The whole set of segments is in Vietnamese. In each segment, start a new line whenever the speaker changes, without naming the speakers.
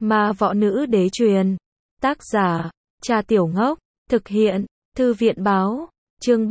Ma võ nữ đế truyền. Tác giả, Cha Tiểu Ngốc. Thực hiện, Thư viện báo. Chương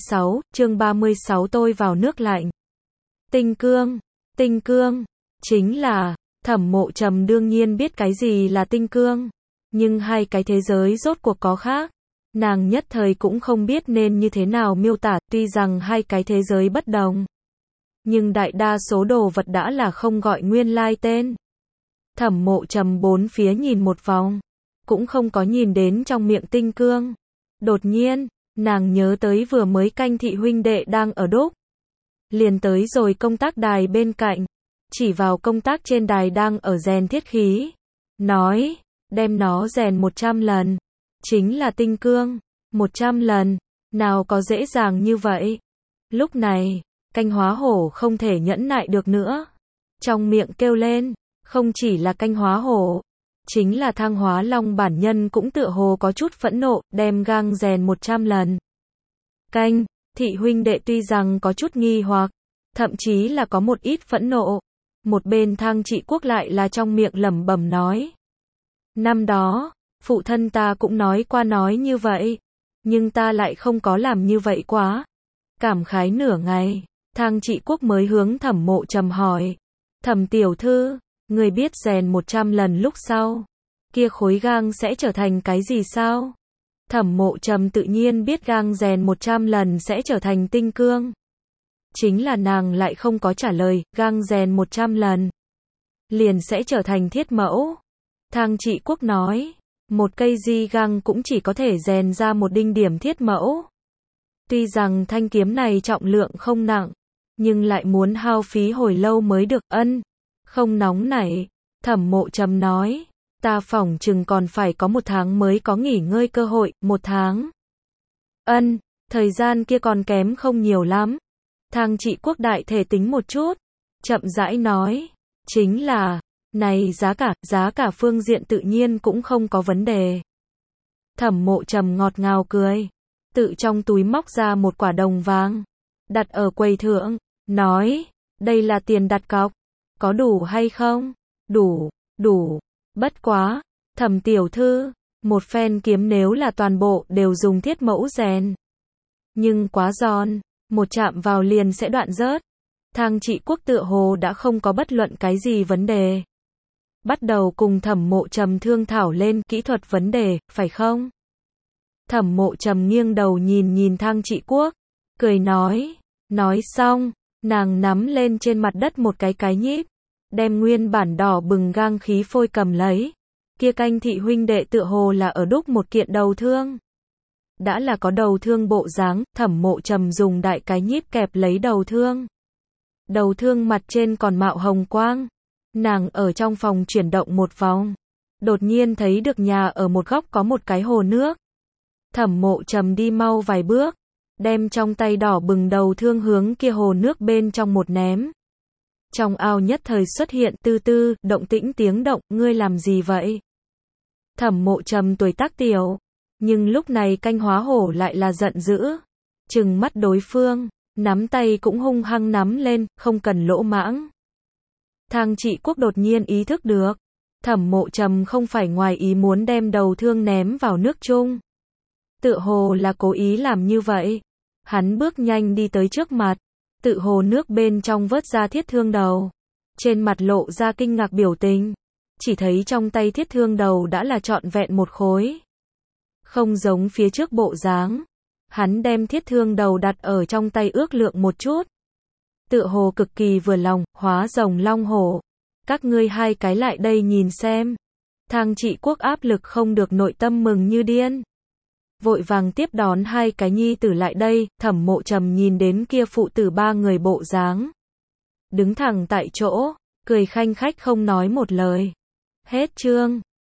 36 tôi vào nước lạnh. Tinh cương, chính là, Thẩm Mộ Trầm đương nhiên biết cái gì là tinh cương, nhưng hai cái thế giới rốt cuộc có khác. Nàng nhất thời cũng không biết nên như thế nào miêu tả, tuy rằng hai cái thế giới bất đồng, nhưng đại đa số đồ vật đã là không gọi nguyên lai tên. Thẩm Mộ Trầm bốn phía nhìn một vòng, cũng không có nhìn đến trong miệng tinh cương. Đột nhiên, nàng nhớ tới vừa mới Canh thị huynh đệ đang ở đúc. Liền tới rồi công tác đài bên cạnh, chỉ vào công tác trên đài đang ở rèn thiết khí. Nói, đem nó rèn 100 lần. Chính là tinh cương, 100 lần, nào có dễ dàng như vậy. Lúc này, Canh Hóa Hổ không thể nhẫn nại được nữa. Trong miệng kêu lên, không chỉ là Canh Hóa Hổ, chính là Thang Hóa Long bản nhân cũng tựa hồ có chút phẫn nộ, đem gang rèn 100 lần. Canh thị huynh đệ tuy rằng có chút nghi hoặc, thậm chí là có một ít phẫn nộ. Một bên Thang Trị Quốc lại là trong miệng lẩm bẩm nói. Năm đó, phụ thân ta cũng nói qua nói như vậy, nhưng ta lại không có làm như vậy quá. Cảm khái nửa ngày, Thang Trị Quốc mới hướng Thẩm Mộ Trầm hỏi. Thẩm tiểu thư, người biết rèn 100 lần lúc sau, kia khối gang sẽ trở thành cái gì sao? Thẩm Mộ Trầm tự nhiên biết gang rèn 100 lần sẽ trở thành tinh cương. Chính là nàng lại không có trả lời, gang rèn 100 lần liền sẽ trở thành thiết mẫu. Thang Trị Quốc nói, một cây di gang cũng chỉ có thể rèn ra một đinh điểm thiết mẫu. Tuy rằng thanh kiếm này trọng lượng không nặng, nhưng lại muốn hao phí hồi lâu mới được. Không nóng nảy. Thẩm Mộ Trầm nói, ta phỏng chừng còn phải có 1 tháng mới có nghỉ ngơi cơ hội. 1 tháng. Thời gian kia còn kém không nhiều lắm. Thang Trị Quốc đại thể tính một chút, chậm rãi nói, chính là, này giá cả phương diện tự nhiên cũng không có vấn đề. Thẩm Mộ Trầm ngọt ngào cười, tự trong túi móc ra một quả đồng vàng, đặt ở quầy thượng, nói, đây là tiền đặt cọc, có đủ hay không? Đủ, bất quá, Thẩm tiểu thư, một phen kiếm nếu là toàn bộ đều dùng thiết mẫu rèn, nhưng quá giòn, một chạm vào liền sẽ đoạn rớt. Thang Trị Quốc tựa hồ đã không có bất luận cái gì vấn đề. Bắt đầu cùng Thẩm Mộ Trầm thương thảo lên kỹ thuật vấn đề, phải không? Thẩm Mộ Trầm nghiêng đầu nhìn Thang Trị Quốc, cười nói xong, nàng nắm lên trên mặt đất một cái nhíp, đem nguyên bản đỏ bừng gang khí phôi cầm lấy. Kia Canh thị huynh đệ tựa hồ là ở đúc một kiện đầu thương. Đã là có đầu thương bộ dáng, Thẩm Mộ Trầm dùng đại cái nhíp kẹp lấy đầu thương. Đầu thương mặt trên còn mạo hồng quang. Nàng ở trong phòng chuyển động một vòng, đột nhiên thấy được nhà ở một góc có một cái hồ nước. Thẩm Mộ Trầm đi mau vài bước, đem trong tay đỏ bừng đầu thương hướng kia hồ nước bên trong một ném. Trong ao nhất thời xuất hiện tư động tĩnh tiếng động, ngươi làm gì vậy? Thẩm Mộ Trầm tuổi tác tiểu, nhưng lúc này Canh Hóa Hổ lại là giận dữ, trừng mắt đối phương, nắm tay cũng hung hăng nắm lên, không cần lỗ mãng. Thang Trị Quốc đột nhiên ý thức được, Thẩm Mộ Trầm không phải ngoài ý muốn đem đầu thương ném vào nước chung. Tựa hồ là cố ý làm như vậy. Hắn bước nhanh đi tới trước mặt, tự hồ nước bên trong vớt ra thiết thương đầu. Trên mặt lộ ra kinh ngạc biểu tình, chỉ thấy trong tay thiết thương đầu đã là trọn vẹn một khối. Không giống phía trước bộ dáng. Hắn đem thiết thương đầu đặt ở trong tay ước lượng một chút. Tựa hồ cực kỳ vừa lòng, hóa rồng long hổ. Các ngươi hai cái lại đây nhìn xem. Thang Trị Quốc áp lực không được nội tâm mừng như điên. Vội vàng tiếp đón hai cái nhi tử lại đây. Thẩm Mộ Trầm nhìn đến kia phụ tử 3 người bộ dáng, đứng thẳng tại chỗ, cười khanh khách không nói một lời. Hết chương.